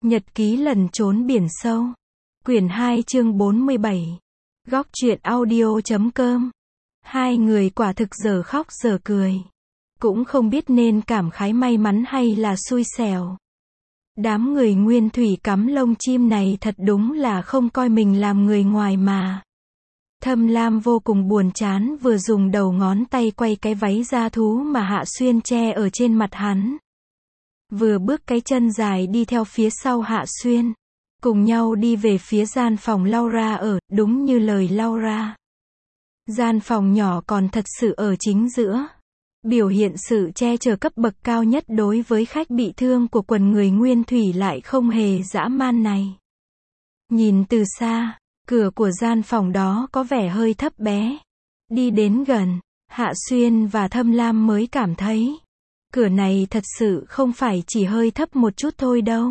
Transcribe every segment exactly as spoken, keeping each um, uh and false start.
Nhật ký lần trốn biển sâu. Quyển hai chương bốn mươi bảy. Góc truyện audio.com. Hai người quả thực giờ khóc giờ cười. Cũng không biết nên cảm khái may mắn hay là xui xẻo. Đám người nguyên thủy cắm lông chim này thật đúng là không coi mình làm người ngoài mà. Thâm Lam vô cùng buồn chán, vừa dùng đầu ngón tay quay cái váy da thú mà Hạ Xuyên che ở trên mặt hắn. Vừa bước cái chân dài đi theo phía sau Hạ Xuyên. Cùng nhau đi về phía gian phòng Laura ở, đúng như lời Laura. Gian phòng nhỏ còn thật sự ở chính giữa. Biểu hiện sự che chở cấp bậc cao nhất đối với khách bị thương của quần người nguyên thủy lại không hề dã man này. Nhìn từ xa, cửa của gian phòng đó có vẻ hơi thấp bé. Đi đến gần, Hạ Xuyên và Thâm Lam mới cảm thấy cửa này thật sự không phải chỉ hơi thấp một chút thôi đâu.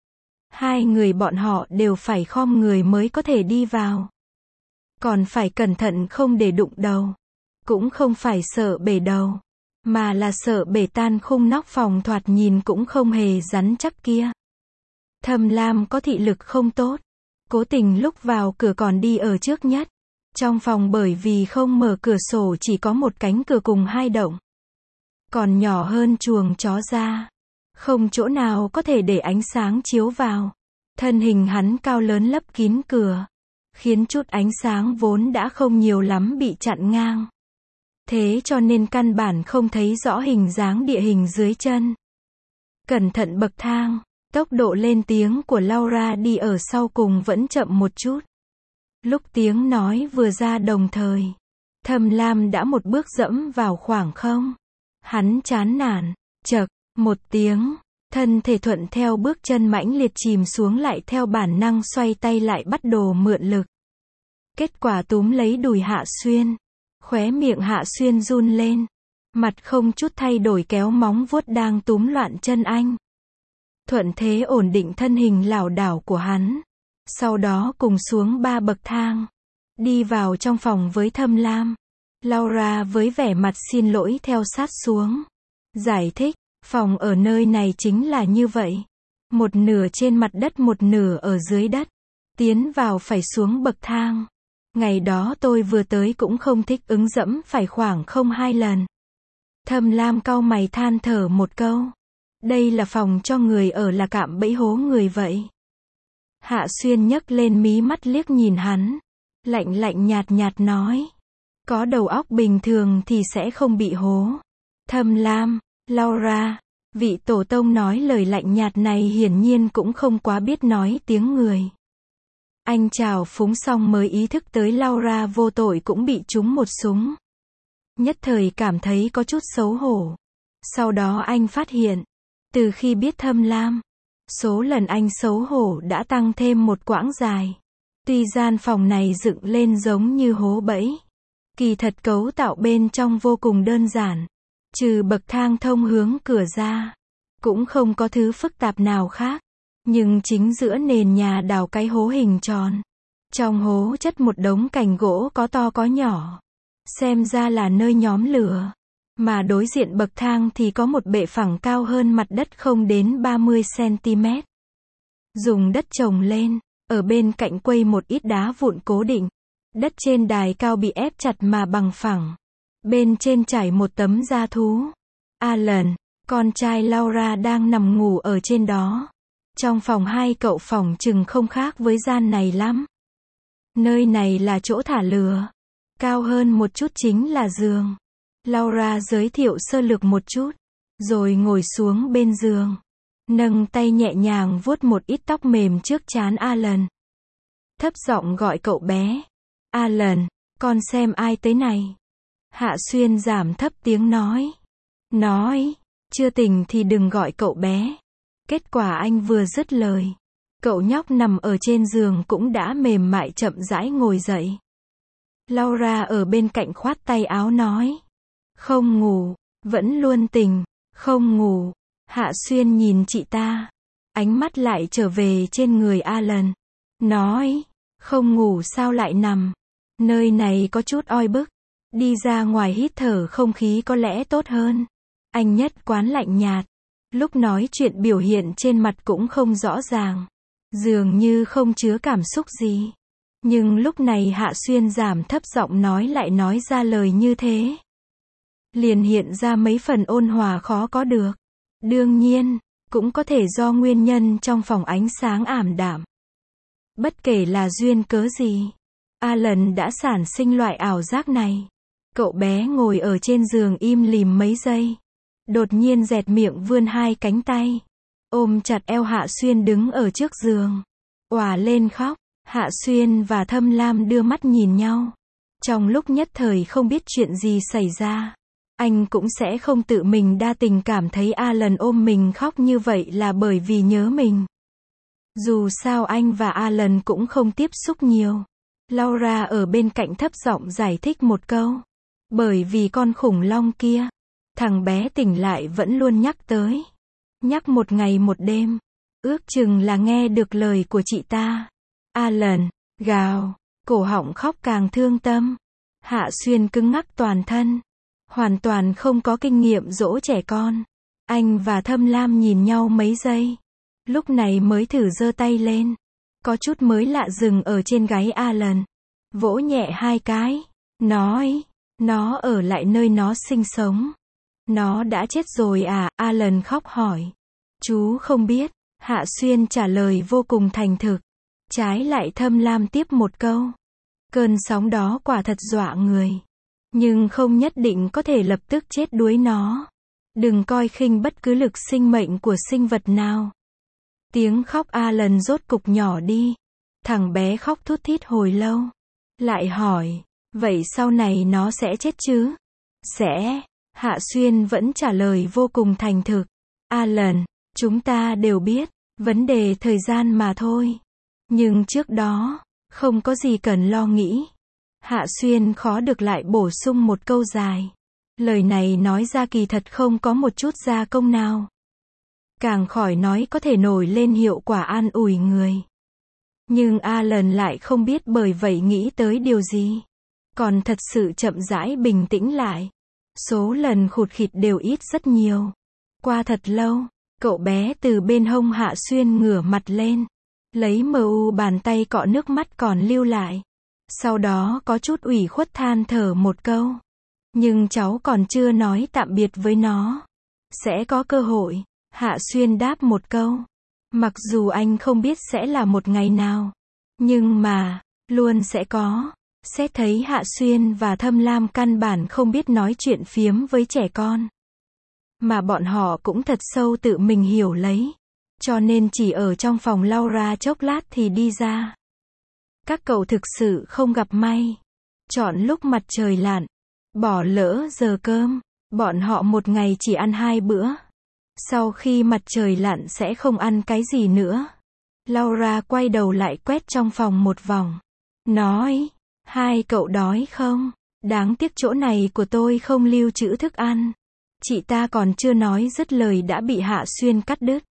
Hai người bọn họ đều phải khom người mới có thể đi vào. Còn phải cẩn thận không để đụng đầu. Cũng không phải sợ bể đầu, mà là sợ bể tan khung nóc phòng thoạt nhìn cũng không hề rắn chắc kia. Thâm Lam có thị lực không tốt. Cố tình lúc vào cửa còn đi ở trước nhất. Trong phòng bởi vì không mở cửa sổ chỉ có một cánh cửa cùng hai động. Còn nhỏ hơn chuồng chó ra. Không chỗ nào có thể để ánh sáng chiếu vào. Thân hình hắn cao lớn lấp kín cửa. Khiến chút ánh sáng vốn đã không nhiều lắm bị chặn ngang. Thế cho nên căn bản không thấy rõ hình dáng địa hình dưới chân. Cẩn thận bậc thang. Tốc độ lên tiếng của Laura đi ở sau cùng vẫn chậm một chút. Lúc tiếng nói vừa ra đồng thời, Thâm Lam đã một bước dẫm vào khoảng không. Hắn chán nản, chậc, một tiếng, thân thể thuận theo bước chân mãnh liệt chìm xuống, lại theo bản năng xoay tay lại bắt đồ mượn lực. Kết quả túm lấy đùi Hạ Xuyên. Khóe miệng Hạ Xuyên run lên. Mặt không chút thay đổi kéo móng vuốt đang túm loạn chân anh. Thuận thế ổn định thân hình lảo đảo của hắn. Sau đó cùng xuống ba bậc thang. Đi vào trong phòng với Thâm Lam. Laura với vẻ mặt xin lỗi theo sát xuống. Giải thích, phòng ở nơi này chính là như vậy. Một nửa trên mặt đất, một nửa ở dưới đất. Tiến vào phải xuống bậc thang. Ngày đó tôi vừa tới cũng không thích ứng dẫm phải khoảng không hai lần. Thâm Lam cau mày than thở một câu. Đây là phòng cho người ở là cạm bẫy hố người vậy. Hạ Xuyên nhấc lên mí mắt liếc nhìn hắn. Lạnh lạnh nhạt nhạt nói. Có đầu óc bình thường thì sẽ không bị hố. Thâm Lam, Laura, vị tổ tông nói lời lạnh nhạt này hiển nhiên cũng không quá biết nói tiếng người. Anh chào phúng xong mới ý thức tới Laura vô tội cũng bị trúng một súng. Nhất thời cảm thấy có chút xấu hổ. Sau đó anh phát hiện, từ khi biết Thâm Lam, số lần anh xấu hổ đã tăng thêm một quãng dài. Tuy gian phòng này dựng lên giống như hố bẫy, kỳ thật cấu tạo bên trong vô cùng đơn giản. Trừ bậc thang thông hướng cửa ra, cũng không có thứ phức tạp nào khác. Nhưng chính giữa nền nhà đào cái hố hình tròn. Trong hố chất một đống cành gỗ có to có nhỏ. Xem ra là nơi nhóm lửa. Mà đối diện bậc thang thì có một bệ phẳng cao hơn mặt đất không đến ba mươi xăng-ti-mét. Dùng đất trồng lên, ở bên cạnh quây một ít đá vụn cố định. Đất trên đài cao bị ép chặt mà bằng phẳng. Bên trên trải một tấm da thú. Alan, con trai Laura đang nằm ngủ ở trên đó. Trong phòng hai cậu phòng chừng không khác với gian này lắm. Nơi này là chỗ thả lửa. Cao hơn một chút chính là giường. Laura giới thiệu sơ lược một chút. Rồi ngồi xuống bên giường. Nâng tay nhẹ nhàng vuốt một ít tóc mềm trước trán Alan. Thấp giọng gọi cậu bé. Alan, con xem ai tới này. Hạ Xuyên giảm thấp tiếng nói. Nói, chưa tỉnh thì đừng gọi cậu bé. Kết quả anh vừa dứt lời. Cậu nhóc nằm ở trên giường cũng đã mềm mại chậm rãi ngồi dậy. Laura ở bên cạnh khoát tay áo nói. Không ngủ, vẫn luôn tỉnh, không ngủ. Hạ Xuyên nhìn chị ta. Ánh mắt lại trở về trên người Alan. Nói, không ngủ sao lại nằm. Nơi này có chút oi bức. Đi ra ngoài hít thở không khí có lẽ tốt hơn. Anh nhất quán lạnh nhạt. Lúc nói chuyện biểu hiện trên mặt cũng không rõ ràng. Dường như không chứa cảm xúc gì. Nhưng lúc này Hạ Xuyên giảm thấp giọng nói lại nói ra lời như thế. Liền hiện ra mấy phần ôn hòa khó có được. Đương nhiên, cũng có thể do nguyên nhân trong phòng ánh sáng ảm đạm. Bất kể là duyên cớ gì, Alan đã sản sinh loại ảo giác này. Cậu bé ngồi ở trên giường im lìm mấy giây. Đột nhiên dẹt miệng vươn hai cánh tay. Ôm chặt eo Hạ Xuyên đứng ở trước giường. Òa lên khóc. Hạ Xuyên và Thâm Lam đưa mắt nhìn nhau. Trong lúc nhất thời không biết chuyện gì xảy ra. Anh cũng sẽ không tự mình đa tình cảm thấy Alan ôm mình khóc như vậy là bởi vì nhớ mình. Dù sao anh và Alan cũng không tiếp xúc nhiều. Laura ở bên cạnh thấp giọng giải thích một câu. Bởi vì con khủng long kia, thằng bé tỉnh lại vẫn luôn nhắc tới. Nhắc một ngày một đêm. Ước chừng là nghe được lời của chị ta. Alan, gào, cổ họng khóc càng thương tâm. Hạ Xuyên cứng ngắc toàn thân. Hoàn toàn không có kinh nghiệm dỗ trẻ con. Anh và Thâm Lam nhìn nhau mấy giây. Lúc này mới thử giơ tay lên. Có chút mới lạ dừng ở trên gáy Alan. Vỗ nhẹ hai cái. Nói, nó ở lại nơi nó sinh sống. Nó đã chết rồi à? Alan khóc hỏi. Chú không biết. Hạ Xuyên trả lời vô cùng thành thực. Trái lại Thâm Lam tiếp một câu. Cơn sóng đó quả thật dọa người. Nhưng không nhất định có thể lập tức chết đuối nó. Đừng coi khinh bất cứ lực sinh mệnh của sinh vật nào. Tiếng khóc Alan rốt cục nhỏ đi. Thằng bé khóc thút thít hồi lâu. Lại hỏi, vậy sau này nó sẽ chết chứ? Sẽ. Hạ Xuyên vẫn trả lời vô cùng thành thực. Alan, chúng ta đều biết, vấn đề thời gian mà thôi. Nhưng trước đó, không có gì cần lo nghĩ. Hạ Xuyên khó được lại bổ sung một câu dài. Lời này nói ra kỳ thật không có một chút gia công nào. Càng khỏi nói có thể nổi lên hiệu quả an ủi người. Nhưng Alan lại không biết bởi vậy nghĩ tới điều gì. Còn thật sự chậm rãi bình tĩnh lại. Số lần khụt khịt đều ít rất nhiều. Qua thật lâu, cậu bé từ bên hông Hạ Xuyên ngửa mặt lên. Lấy mờ u bàn tay cọ nước mắt còn lưu lại. Sau đó có chút ủy khuất than thở một câu. Nhưng cháu còn chưa nói tạm biệt với nó. Sẽ có cơ hội. Hạ Xuyên đáp một câu. Mặc dù anh không biết sẽ là một ngày nào. Nhưng mà, luôn sẽ có. Xét thấy Hạ Xuyên và Thâm Lam căn bản không biết nói chuyện phiếm với trẻ con. Mà bọn họ cũng thật sâu tự mình hiểu lấy. Cho nên chỉ ở trong phòng Laura chốc lát thì đi ra. Các cậu thực sự không gặp may. Chọn lúc mặt trời lặn. Bỏ lỡ giờ cơm. Bọn họ một ngày chỉ ăn hai bữa. Sau khi mặt trời lặn sẽ không ăn cái gì nữa. Laura quay đầu lại quét trong phòng một vòng. Nói, hai cậu đói không? Đáng tiếc chỗ này của tôi không lưu trữ thức ăn. Chị ta còn chưa nói dứt lời đã bị Hạ Xuyên cắt đứt.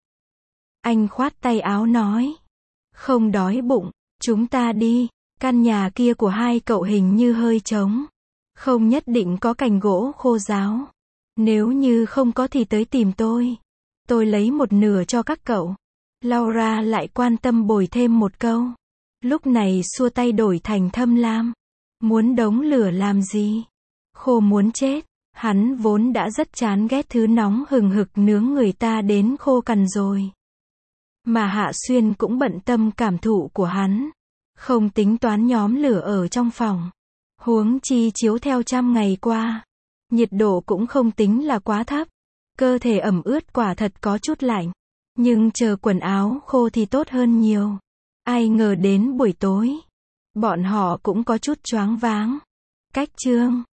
Anh khoát tay áo nói. Không đói bụng, chúng ta đi. Căn nhà kia của hai cậu hình như hơi trống. Không nhất định có cành gỗ khô ráo. Nếu như không có thì tới tìm tôi. Tôi lấy một nửa cho các cậu. Laura lại quan tâm bồi thêm một câu. Lúc này xua tay đổi thành Thâm Lam. Muốn đống lửa làm gì? Khô muốn chết. Hắn vốn đã rất chán ghét thứ nóng hừng hực nướng người ta đến khô cằn rồi. Mà Hạ Xuyên cũng bận tâm cảm thụ của hắn. Không tính toán nhóm lửa ở trong phòng. Huống chi chiếu theo trăm ngày qua. Nhiệt độ cũng không tính là quá thấp. Cơ thể ẩm ướt quả thật có chút lạnh. Nhưng chờ quần áo khô thì tốt hơn nhiều. Ai ngờ đến buổi tối. Bọn họ cũng có chút choáng váng. Cách chương.